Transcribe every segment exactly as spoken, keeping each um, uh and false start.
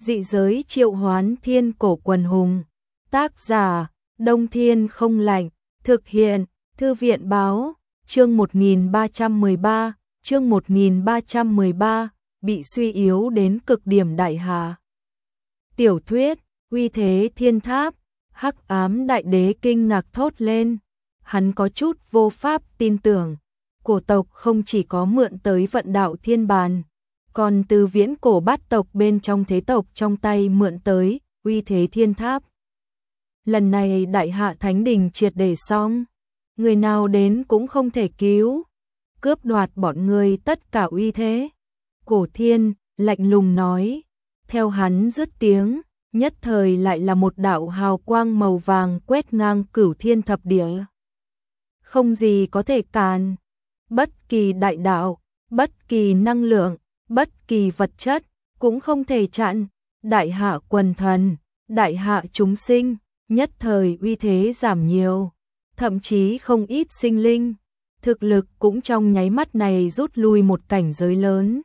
Dị giới triệu hoán thiên cổ quần hùng. Tác giả, Đông Thiên không lạnh. Thực hiện, Thư viện báo, chương một nghìn ba trăm mười ba, chương một nghìn ba trăm mười ba, bị suy yếu đến cực điểm đại hà. Tiểu thuyết, uy thế thiên tháp, Hắc ám đại đế kinh ngạc thốt lên. Hắn có chút vô pháp tin tưởng, cổ tộc không chỉ có mượn tới vận đạo thiên bàn, còn từ viễn cổ bát tộc bên trong thế tộc trong tay mượn tới uy thế thiên tháp. Lần này đại hạ thánh đình triệt để xong, người nào đến cũng không thể cứu, cướp đoạt bọn người tất cả uy thế. Cổ Thiên lạnh lùng nói, theo hắn dứt tiếng, nhất thời lại là một đạo hào quang màu vàng quét ngang cửu thiên thập địa. Không gì có thể cản, bất kỳ đại đạo, bất kỳ năng lượng, bất kỳ vật chất cũng không thể chặn. Đại hạ quần thần, đại hạ chúng sinh, nhất thời uy thế giảm nhiều, thậm chí không ít sinh linh, thực lực cũng trong nháy mắt này rút lui một cảnh giới lớn.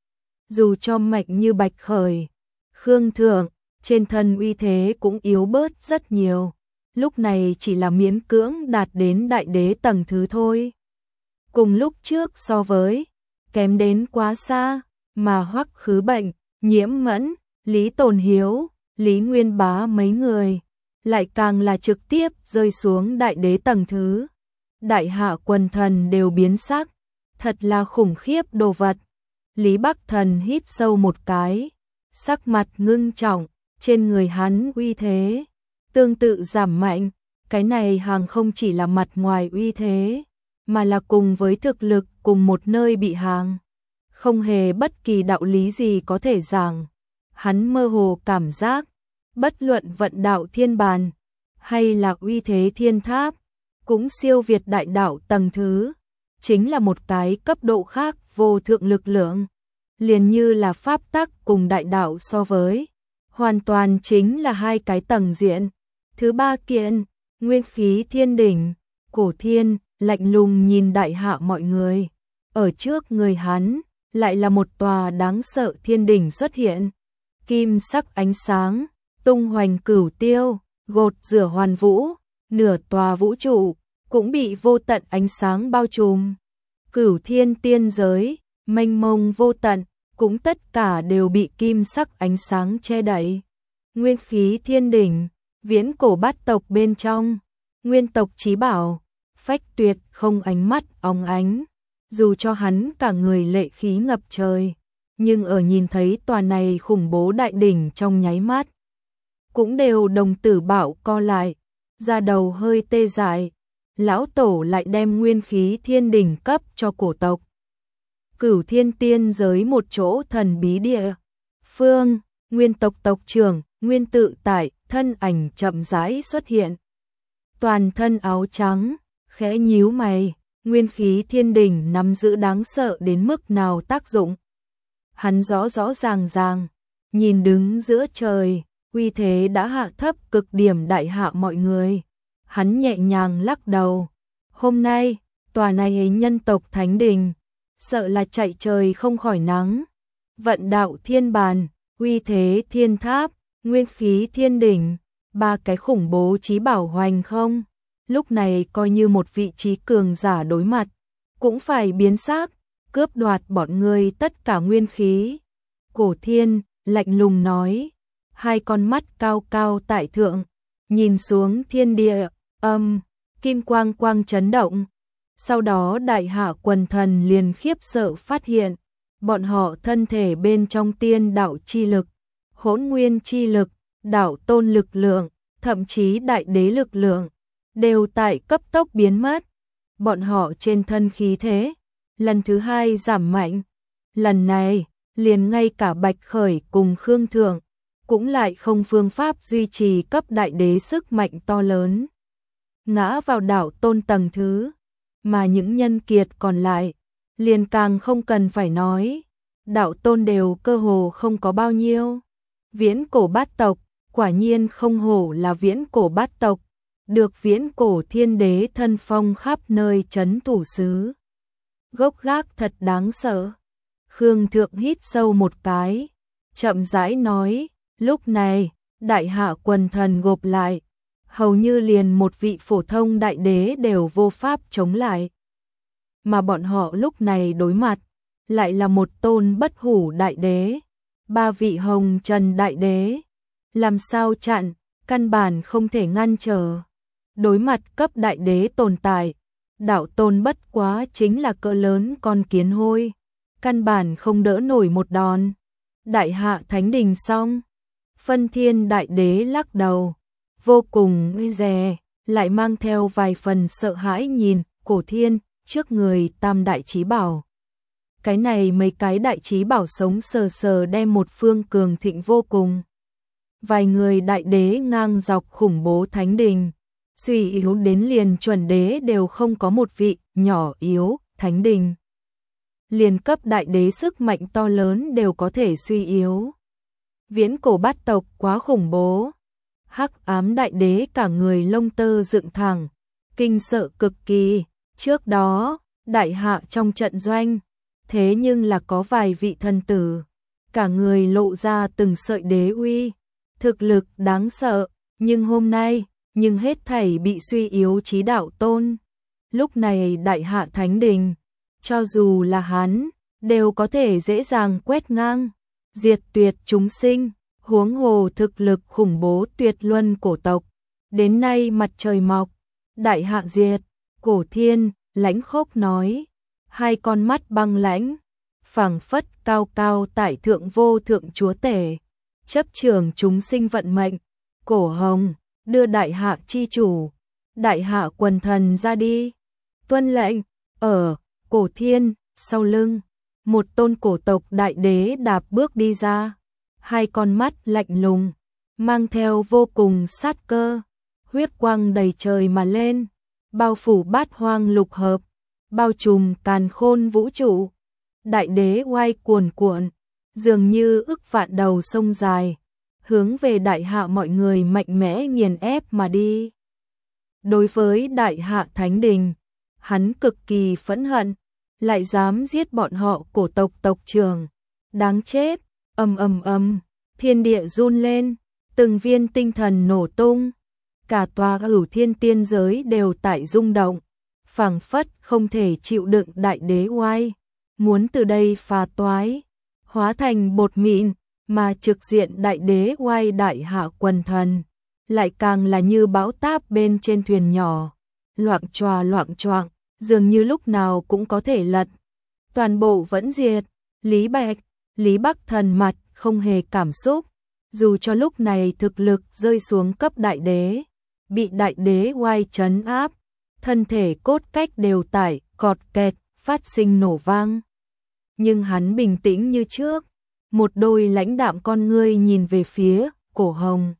Dù cho mạnh như Bạch Khởi, Khương Thượng, trên thân uy thế cũng yếu bớt rất nhiều, lúc này chỉ là miễn cưỡng đạt đến đại đế tầng thứ thôi. Cùng lúc trước so với, kém đến quá xa, mà Hoắc Khứ Bệnh, Nhiễm Mẫn, Lý Tồn Hiếu, Lý Nguyên Bá mấy người, lại càng là trực tiếp rơi xuống đại đế tầng thứ. Đại hạ quần thần đều biến sắc, thật là khủng khiếp đồ vật. Lý Bắc Thần hít sâu một cái, sắc mặt ngưng trọng, trên người hắn uy thế tương tự giảm mạnh, cái này hàng không chỉ là mặt ngoài uy thế, mà là cùng với thực lực cùng một nơi bị hàng. Không hề bất kỳ đạo lý gì có thể giảng, hắn mơ hồ cảm giác, bất luận vận đạo thiên bàn, hay là uy thế thiên tháp, cũng siêu việt đại đạo tầng thứ, chính là một cái cấp độ khác vô thượng lực lượng, liền như là pháp tắc cùng đại đạo so với, hoàn toàn chính là hai cái tầng diện. Thứ ba kiện, nguyên khí thiên đỉnh. Cổ Thiên lạnh lùng nhìn đại hạ mọi người, ở trước người hắn lại là một tòa đáng sợ thiên đỉnh xuất hiện, kim sắc ánh sáng tung hoành cửu tiêu, gột rửa hoàn vũ, nửa tòa vũ trụ cũng bị vô tận ánh sáng bao trùm. Cửu thiên tiên giới, mênh mông vô tận, cũng tất cả đều bị kim sắc ánh sáng che đậy. Nguyên khí thiên đỉnh, viễn cổ bát tộc bên trong, nguyên tộc chí bảo, phách tuyệt không ánh mắt óng ánh, dù cho hắn cả người lệ khí ngập trời, nhưng ở nhìn thấy tòa này khủng bố đại đỉnh trong nháy mắt, cũng đều đồng tử bạo co lại, da đầu hơi tê dại. Lão tổ lại đem nguyên khí thiên đỉnh cấp cho cổ tộc. Cửu thiên tiên giới một chỗ thần bí địa phương, nguyên tộc tộc trưởng, nguyên tự tại, thân ảnh chậm rãi xuất hiện. Toàn thân áo trắng, khẽ nhíu mày, nguyên khí thiên đỉnh nắm giữ đáng sợ đến mức nào tác dụng. Hắn rõ rõ ràng ràng, nhìn đứng giữa trời, uy thế đã hạ thấp cực điểm đại hạ mọi người. Hắn nhẹ nhàng lắc đầu, hôm nay, tòa này ấy nhân tộc thánh đình, sợ là chạy trời không khỏi nắng. Vận đạo thiên bàn, uy thế thiên tháp, nguyên khí thiên đỉnh, ba cái khủng bố chí bảo hoành không. Lúc này coi như một vị trí cường giả đối mặt, cũng phải biến sắc, cướp đoạt bọn người tất cả nguyên khí. Cổ Thiên lạnh lùng nói, hai con mắt cao cao tại thượng, nhìn xuống thiên địa, âm, kim quang quang chấn động. Sau đó đại hạ quần thần liền khiếp sợ phát hiện, bọn họ thân thể bên trong tiên đạo chi lực, hỗn nguyên chi lực, đạo tôn lực lượng, thậm chí đại đế lực lượng, đều tại cấp tốc biến mất. Bọn họ trên thân khí thế, lần thứ hai giảm mạnh. Lần này, liền ngay cả Bạch Khởi cùng Khương Thượng, cũng lại không phương pháp duy trì cấp đại đế sức mạnh to lớn, ngã vào đạo tôn tầng thứ, mà những nhân kiệt còn lại, liền càng không cần phải nói, đạo tôn đều cơ hồ không có bao nhiêu. Viễn cổ bát tộc, quả nhiên không hổ là viễn cổ bát tộc, được viễn cổ thiên đế thân phong khắp nơi trấn thủ xứ. Gốc gác thật đáng sợ. Khương Thượng hít sâu một cái, chậm rãi nói, Lúc này, đại hạ quần thần gộp lại, hầu như liền một vị phổ thông đại đế đều vô pháp chống lại. Mà bọn họ lúc này đối mặt, lại là một tôn bất hủ đại đế, ba vị hồng trần đại đế. Làm sao chặn, căn bản không thể ngăn trở. Đối mặt cấp đại đế tồn tại, đạo tôn bất quá chính là cỡ lớn con kiến hôi, căn bản không đỡ nổi một đòn. Đại hạ thánh đình xong, Phân Thiên đại đế lắc đầu, vô cùng uy dè, lại mang theo vài phần sợ hãi nhìn Cổ Thiên trước người tam đại chí bảo. Cái này mấy cái đại chí bảo sống sờ sờ đem một phương cường thịnh vô cùng. Vài người đại đế ngang dọc khủng bố thánh đình, suy yếu đến liền chuẩn đế đều không có một vị, nhỏ yếu, thánh đình. Liền cấp đại đế sức mạnh to lớn đều có thể suy yếu. Viễn cổ bát tộc quá khủng bố. Hắc ám đại đế cả người lông tơ dựng thẳng, kinh sợ cực kỳ. Trước đó, đại hạ trong trận doanh, thế nhưng là có vài vị thần tử, cả người lộ ra từng sợi đế uy, thực lực đáng sợ, nhưng hôm nay, nhưng hết thảy bị suy yếu chí đạo tôn. Lúc này đại hạ thánh đình, cho dù là hắn, đều có thể dễ dàng quét ngang, diệt tuyệt chúng sinh, huống hồ thực lực khủng bố tuyệt luân cổ tộc. Đến nay mặt trời mọc, đại hạ diệt, Cổ Thiên lãnh khốc nói, hai con mắt băng lãnh, phảng phất cao cao tại thượng vô thượng chúa tể, chấp trường chúng sinh vận mệnh. Cổ Hồng đưa đại hạ chi chủ, đại hạ quần thần ra đi. Tuân lệnh. Ở Cổ Thiên sau lưng, một tôn cổ tộc đại đế đạp bước đi ra, hai con mắt lạnh lùng, mang theo vô cùng sát cơ, huyết quang đầy trời mà lên, bao phủ bát hoang lục hợp, bao trùm càn khôn vũ trụ. Đại đế oai cuồn cuộn, dường như ức vạn đầu sông dài, hướng về đại hạ mọi người mạnh mẽ nghiền ép mà đi. Đối với đại hạ thánh đình, hắn cực kỳ phẫn hận, lại dám giết bọn họ cổ tộc tộc trưởng. Đáng chết, ầm ầm ầm, thiên địa run lên, từng viên tinh thần nổ tung, cả tòa Cửu Thiên tiên giới đều tại rung động, phảng phất không thể chịu đựng đại đế oai, muốn từ đây phá toái, hóa thành bột mịn, mà trực diện đại đế oai đại hạ quần thần, lại càng là như bão táp bên trên thuyền nhỏ, loạng choạng loạng choạng, dường như lúc nào cũng có thể lật. Toàn bộ vẫn diệt. Lý Bạch, Lý Bắc Thần mặt không hề cảm xúc, dù cho lúc này thực lực rơi xuống cấp đại đế, bị đại đế oai trấn áp, thân thể cốt cách đều tải, cọt kẹt, phát sinh nổ vang. Nhưng hắn bình tĩnh như trước, một đôi lãnh đạm con ngươi nhìn về phía Cổ Hồng.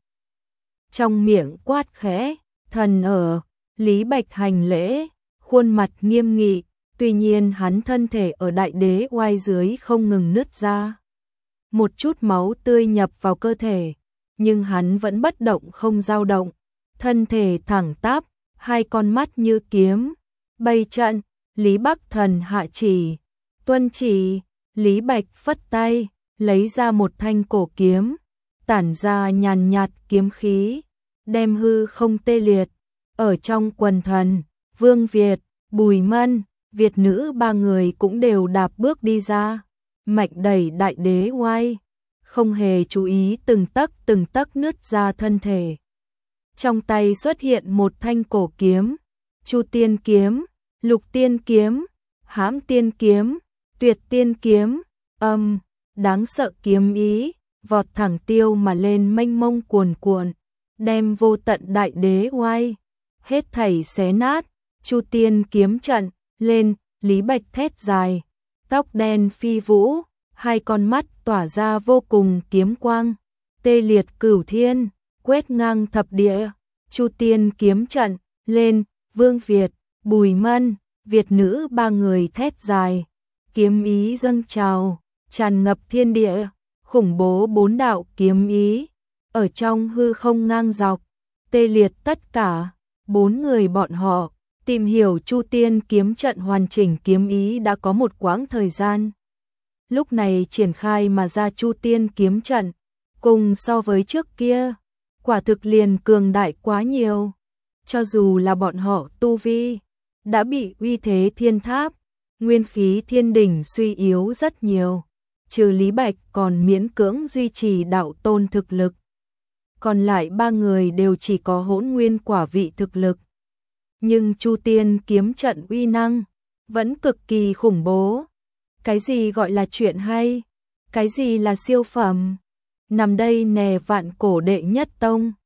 Trong miệng quát khẽ, thần ở. Lý Bạch hành lễ, khuôn mặt nghiêm nghị, tuy nhiên hắn thân thể ở đại đế oai dưới không ngừng nứt ra. Một chút máu tươi nhập vào cơ thể, nhưng hắn vẫn bất động không dao động, thân thể thẳng tắp, hai con mắt như kiếm. Bày trận. Lý Bắc Thần hạ chỉ, tuân chỉ. Lý Bạch phất tay, lấy ra một thanh cổ kiếm, tản ra nhàn nhạt kiếm khí, đem hư không tê liệt. Ở trong quần thần, Vương Việt, Bùi Mân, Việt nữ ba người cũng đều đạp bước đi ra, mạnh đẩy đại đế oai, không hề chú ý từng tấc từng tấc nứt ra thân thể. Trong tay xuất hiện một thanh cổ kiếm, Chu Tiên kiếm, Lục Tiên kiếm, Hãm Tiên kiếm, Tuyệt Tiên kiếm, âm, đáng sợ kiếm ý, vọt thẳng tiêu mà lên mênh mông cuồn cuộn, đem vô tận đại đế oai hết thảy xé nát. Chu Tiên kiếm trận lên, Lý Bạch thét dài, tóc đen phi vũ, hai con mắt tỏa ra vô cùng kiếm quang, tê liệt cửu thiên, quét ngang thập địa. Chu Tiên kiếm trận lên, Vương Việt, Bùi Mân, Việt nữ ba người thét dài, kiếm ý dâng trào, tràn ngập thiên địa, khủng bố bốn đạo kiếm ý, ở trong hư không ngang dọc, tê liệt tất cả. Bốn người bọn họ tìm hiểu Chu Tiên kiếm trận hoàn chỉnh kiếm ý đã có một quãng thời gian. Lúc này triển khai mà ra Chu Tiên kiếm trận, cùng so với trước kia, quả thực liền cường đại quá nhiều. Cho dù là bọn họ tu vi đã bị uy thế thiên tháp, nguyên khí thiên đỉnh suy yếu rất nhiều, trừ Lý Bạch còn miễn cưỡng duy trì đạo tôn thực lực. Còn lại ba người đều chỉ có hỗn nguyên quả vị thực lực. Nhưng Chu Tiên kiếm trận uy năng vẫn cực kỳ khủng bố. Cái gì gọi là chuyện hay? Cái gì là siêu phẩm? Nằm đây nè vạn cổ đệ nhất tông.